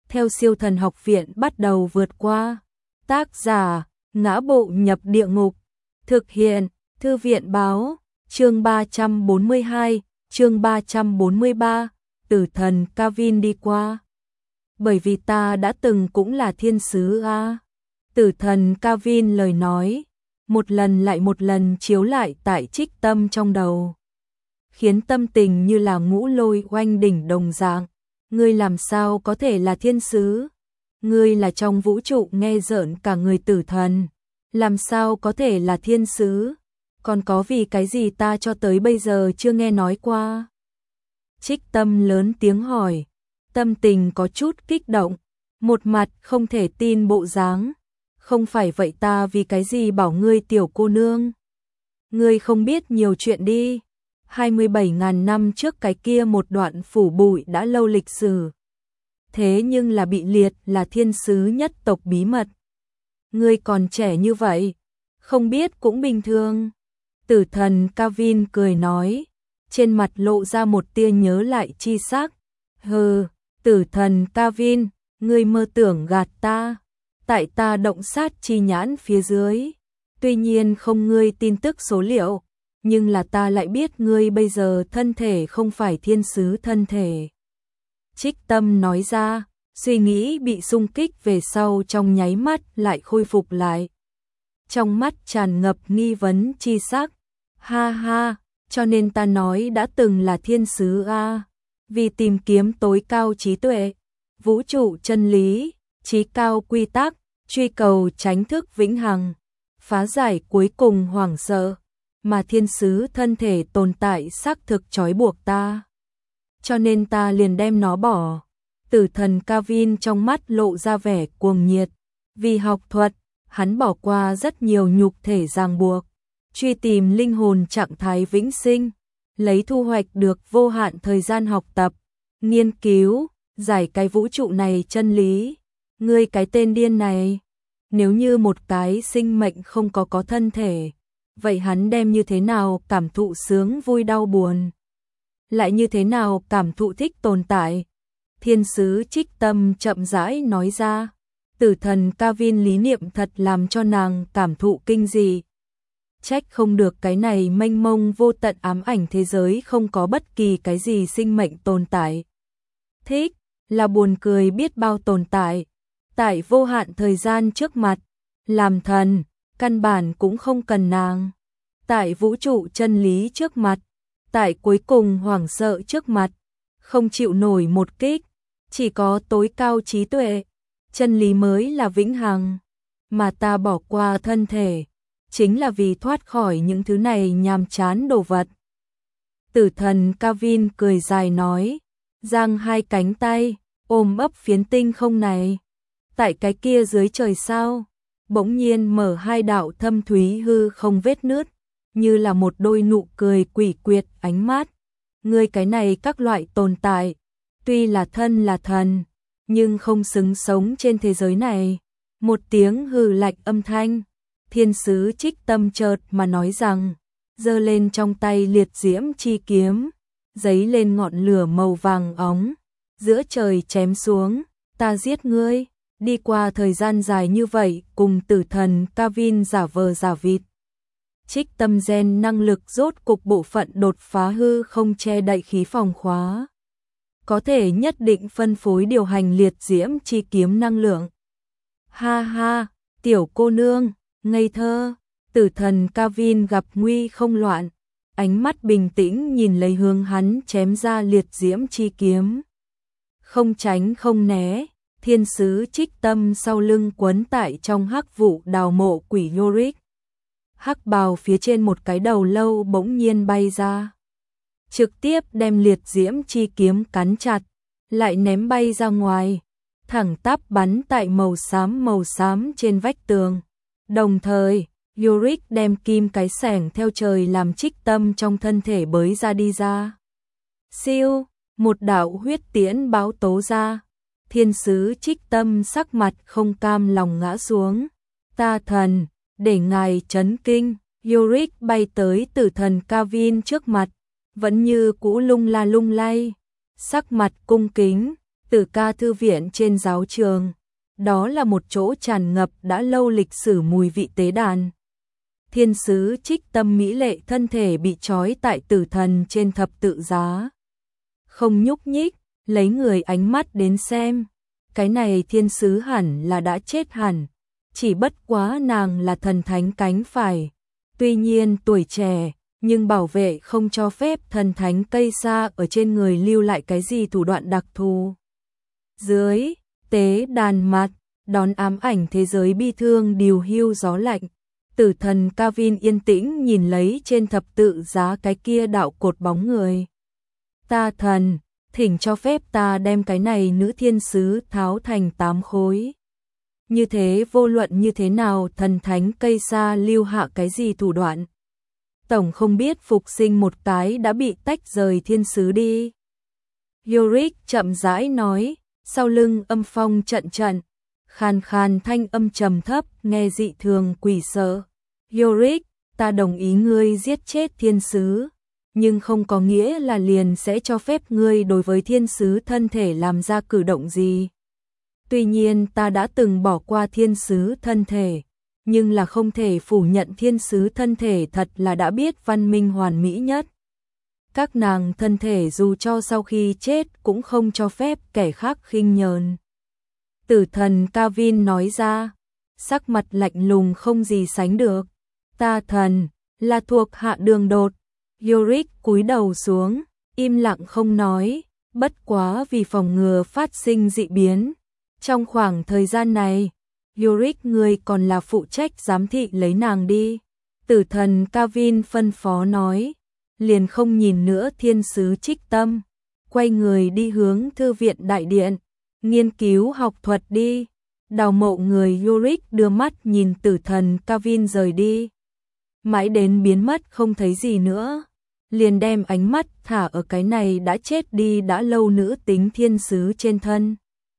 theo Siêu Thần Học Viện bắt đầu vượt qua. Tác giả: Ngã Bộ Nhập Địa Ngục. Thực hiện: Thư viện báo. Chương 342, chương 343, Tử thần Kavin đi qua. Bởi vì ta đã từng cũng là thiên sứ a. Tử thần Kavin lời nói, một lần lại một lần chiếu lại tại Trích Tâm trong đầu, khiến tâm tình như là ngũ lôi oanh đỉnh đồng dạng. Ngươi làm sao có thể là thiên sứ? Ngươi là trong vũ trụ nghe rợn cả người tử thần, làm sao có thể là thiên sứ? Còn có vì cái gì ta cho tới bây giờ chưa nghe nói qua? Trích Tâm lớn tiếng hỏi, tâm tình có chút kích động, một mặt không thể tin bộ dáng. Không phải vậy ta vì cái gì bảo ngươi tiểu cô nương? Ngươi không biết nhiều chuyện đi. 27.000 năm trước cái kia một đoạn phủ bụi đã lâu lịch sử. Thế nhưng là bị liệt là thiên sứ nhất tộc bí mật. Ngươi còn trẻ như vậy, không biết cũng bình thường. Tử thần Kavin cười nói, trên mặt lộ ra một tia nhớ lại chi sắc. Hừ, tử thần Kavin, ngươi mơ tưởng gạt ta. Tại ta động sát chi nhãn phía dưới, tuy nhiên không ngươi tin tức số liệu, nhưng là ta lại biết ngươi bây giờ thân thể không phải thiên sứ thân thể. Trích Tâm nói ra, suy nghĩ bị xung kích về sau trong nháy mắt lại khôi phục lại. Trong mắt tràn ngập nghi vấn chi sắc. Ha ha, cho nên ta nói đã từng là thiên sứ a, vì tìm kiếm tối cao trí tuệ, vũ trụ chân lý, trí cao quy tắc, truy cầu chánh thức vĩnh hằng, phá giải cuối cùng hoảng sợ, mà thiên sứ thân thể tồn tại xác thực trói buộc ta. Cho nên ta liền đem nó bỏ. Tử thần Kavin trong mắt lộ ra vẻ cuồng nhiệt, vì học thuật, hắn bỏ qua rất nhiều nhục thể ràng buộc, truy tìm linh hồn trạng thái vĩnh sinh, lấy thu hoạch được vô hạn thời gian học tập, nghiên cứu, giải cái vũ trụ này chân lý. Ngươi cái tên điên này, nếu như một cái sinh mệnh không có thân thể, vậy hắn đem như thế nào cảm thụ sướng vui đau buồn? Lại như thế nào cảm thụ thích tồn tại? Thiên sứ Trích Tâm chậm rãi nói ra, tử thần Kavin lý niệm thật làm cho nàng cảm thụ kinh dị. Trách không được cái này mênh mông vô tận ám ảnh thế giới không có bất kỳ cái gì sinh mệnh tồn tại. Thích, là buồn cười biết bao tồn tại. Tại vô hạn thời gian trước mặt, làm thần, căn bản cũng không cần nàng. Tại vũ trụ chân lý trước mặt, tại cuối cùng hoảng sợ trước mặt, không chịu nổi một kích, chỉ có tối cao trí tuệ, chân lý mới là vĩnh hằng, mà ta bỏ qua thân thể, chính là vì thoát khỏi những thứ này nhàm chán đồ vật. Tử thần Kavin cười dài nói, giang hai cánh tay, ôm ấp phiến tinh không này. Tại cái kia dưới trời sao, bỗng nhiên mở hai đạo thâm thúy hư không vết nứt, như là một đôi nụ cười quỷ quyệt ánh mắt. Ngươi cái này các loại tồn tại, tuy là thân là thần, nhưng không xứng sống trên thế giới này. Một tiếng hừ lạnh âm thanh, thiên sứ Trích Tâm chợt mà nói rằng, giơ lên trong tay liệt diễm chi kiếm, giấy lên ngọn lửa màu vàng óng, giữa trời chém xuống, ta giết ngươi. Đi qua thời gian dài như vậy cùng tử thần Kavin giả vờ giả vịt, Trích Tâm gen năng lực rốt cục bộ phận đột phá hư không che đậy khí phòng khóa, có thể nhất định phân phối điều hành liệt diễm chi kiếm năng lượng. Ha ha, tiểu cô nương, ngây thơ. Tử thần Kavin gặp nguy không loạn, ánh mắt bình tĩnh nhìn lấy hướng hắn chém ra liệt diễm chi kiếm, không tránh không né. Thiên sứ Trích Tâm sau lưng quấn tại trong hắc vụ đào mộ quỷ Yorick. Hắc bào phía trên một cái đầu lâu bỗng nhiên bay ra, trực tiếp đem liệt diễm chi kiếm cắn chặt, lại ném bay ra ngoài, thẳng tắp bắn tại màu xám trên vách tường. Đồng thời, Yorick đem kim cái xẻng theo trời làm Trích Tâm trong thân thể bới ra đi ra. Siêu, một đạo huyết tiễn báo tố ra. Thiên sứ Trích Tâm sắc mặt không cam lòng ngã xuống. Ta thần, để ngài chấn kinh. Yorick bay tới tử thần Kavin trước mặt, vẫn như cũ lung la lung lay, sắc mặt cung kính. Tử Ca thư viện trên giáo trường, đó là một chỗ tràn ngập đã lâu lịch sử mùi vị tế đàn. Thiên sứ Trích Tâm mỹ lệ thân thể bị trói tại tử thần trên thập tự giá. Không nhúc nhích, lấy người ánh mắt đến xem. Cái này thiên sứ hẳn là đã chết hẳn, chỉ bất quá nàng là thần thánh cánh phải. Tuy nhiên tuổi trẻ, nhưng bảo vệ không cho phép thần thánh cây sa ở trên người lưu lại cái gì thủ đoạn đặc thù. Dưới tế đàn mặt, đón ám ảnh thế giới bi thương điều hưu gió lạnh. Tử thần Kavin yên tĩnh nhìn lấy trên thập tự giá cái kia đạo cột bóng người. Ta thần, thỉnh cho phép ta đem cái này nữ thiên sứ tháo thành 8 khối. Như thế vô luận như thế nào thần thánh cây sa lưu hạ cái gì thủ đoạn. Tổng không biết phục sinh một cái đã bị tách rời thiên sứ đi. Yorick chậm rãi nói, sau lưng âm phong trận trận, khàn khàn thanh âm trầm thấp nghe dị thường quỷ sợ. Yorick, ta đồng ý ngươi giết chết thiên sứ, nhưng không có nghĩa là liền sẽ cho phép ngươi đối với thiên sứ thân thể làm ra cử động gì. Tuy nhiên ta đã từng bỏ qua thiên sứ thân thể, nhưng là không thể phủ nhận thiên sứ thân thể thật là đã biết văn minh hoàn mỹ nhất. Các nàng thân thể dù cho sau khi chết cũng không cho phép kẻ khác khinh nhờn. Tử thần Kavin nói ra, sắc mặt lạnh lùng không gì sánh được. Ta thần, là thuộc hạ Đường Đột. Yorick cúi đầu xuống, im lặng không nói, bất quá vì phòng ngừa phát sinh dị biến. Trong khoảng thời gian này, Yorick người còn là phụ trách giám thị lấy nàng đi. Tử thần Kavin phân phó nói, liền không nhìn nữa thiên sứ Trích Tâm, quay người đi hướng thư viện đại điện, nghiên cứu học thuật đi. Đào mộ người Yorick đưa mắt nhìn tử thần Kavin rời đi. Mãi đến biến mất không thấy gì nữa, liền đem ánh mắt thả ở cái này đã chết đi đã lâu nữ tính thiên sứ trên thân.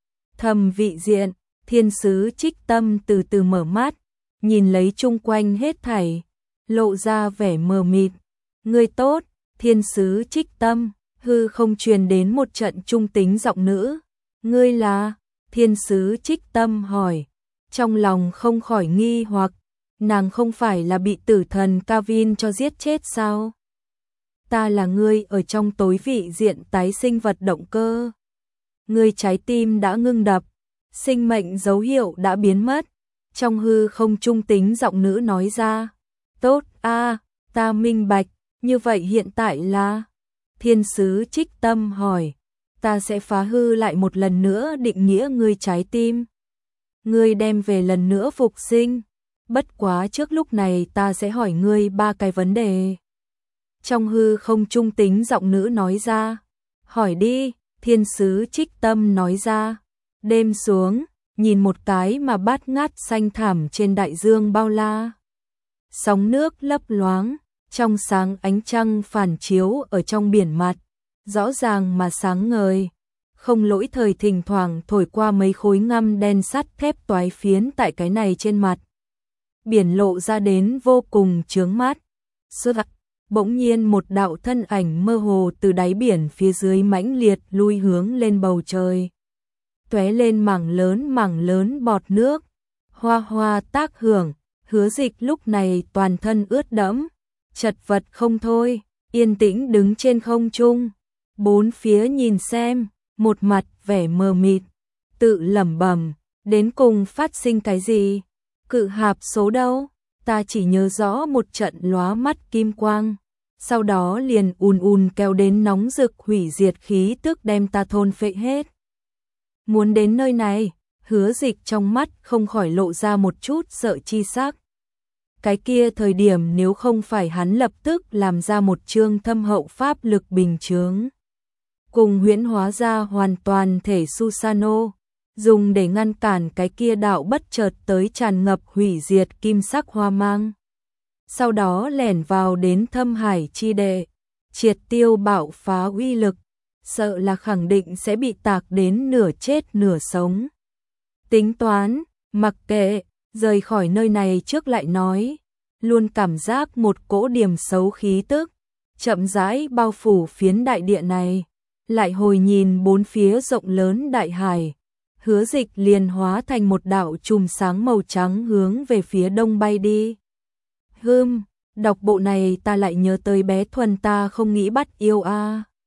Thầm vị diện, thiên sứ Trích Tâm từ từ mở mắt, nhìn lấy chung quanh hết thảy, lộ ra vẻ mờ mịt. Ngươi tốt, thiên sứ Trích Tâm, hư không truyền đến một trận trung tính giọng nữ. Ngươi là? Thiên sứ Trích Tâm hỏi, trong lòng không khỏi nghi hoặc, nàng không phải là bị tử thần Kavin cho giết chết sao? Ta là ngươi ở trong tối vị diện tái sinh vật động cơ. Ngươi trái tim đã ngưng đập, sinh mệnh dấu hiệu đã biến mất. Trong hư không trung tính giọng nữ nói ra, tốt a, ta minh bạch, như vậy hiện tại là? Thiên sứ Trích Tâm hỏi, ta sẽ phá hư lại một lần nữa định nghĩa ngươi trái tim. Ngươi đem về lần nữa phục sinh. Bất quá trước lúc này ta sẽ hỏi ngươi 3 cái vấn đề. Trong hư không trung tính giọng nữ nói ra. Hỏi đi, thiên sứ Trích Tâm nói ra. Đêm xuống, nhìn một cái mà bát ngát xanh thẳm trên đại dương bao la. Sóng nước lấp loáng, trong sáng ánh trăng phản chiếu ở trong biển mặt, rõ ràng mà sáng ngời. Không lỗi thời thỉnh thoảng thổi qua mấy khối ngăm đen sắt thép toái phiến tại cái này trên mặt. Biển lộ ra đến vô cùng chướng mắt. Bỗng nhiên một đạo thân ảnh mơ hồ từ đáy biển phía dưới mãnh liệt lui hướng lên bầu trời. Tóe lên mảng lớn bọt nước, hoa hoa tác hưởng, Hứa Dịch lúc này toàn thân ướt đẫm, chật vật không thôi, yên tĩnh đứng trên không trung, bốn phía nhìn xem, một mặt vẻ mờ mịt, tự lẩm bẩm, đến cùng phát sinh cái gì? Cự hạp số đâu? Ta chỉ nhớ rõ một trận lóa mắt kim quang, sau đó liền ùn kéo đến nóng rực hủy diệt khí tức đem ta thôn phệ hết. Muốn đến nơi này, Hứa Dịch trong mắt không khỏi lộ ra một chút sợ chi sắc. Cái kia thời điểm nếu không phải hắn lập tức làm ra một chương thâm hậu pháp lực bình chướng, cùng huyễn hóa ra hoàn toàn thể Susano, dùng để ngăn cản cái kia đạo bất chợt tới tràn ngập hủy diệt kim sắc hoa mang. Sau đó lẻn vào đến thâm hải chi đệ, triệt tiêu bạo phá uy lực, sợ là khẳng định sẽ bị tạc đến nửa chết nửa sống. Tính toán, mặc kệ, rời khỏi nơi này trước lại nói, luôn cảm giác một cỗ điểm xấu khí tức, chậm rãi bao phủ phiến đại địa này. lại hồi nhìn bốn phía rộng lớn đại hải, Hứa Dịch liền hóa thành một đạo chùm sáng màu trắng hướng về phía đông bay đi. Đọc bộ này ta lại nhớ tới bé Thuần ta không nghĩ bắt yêu a.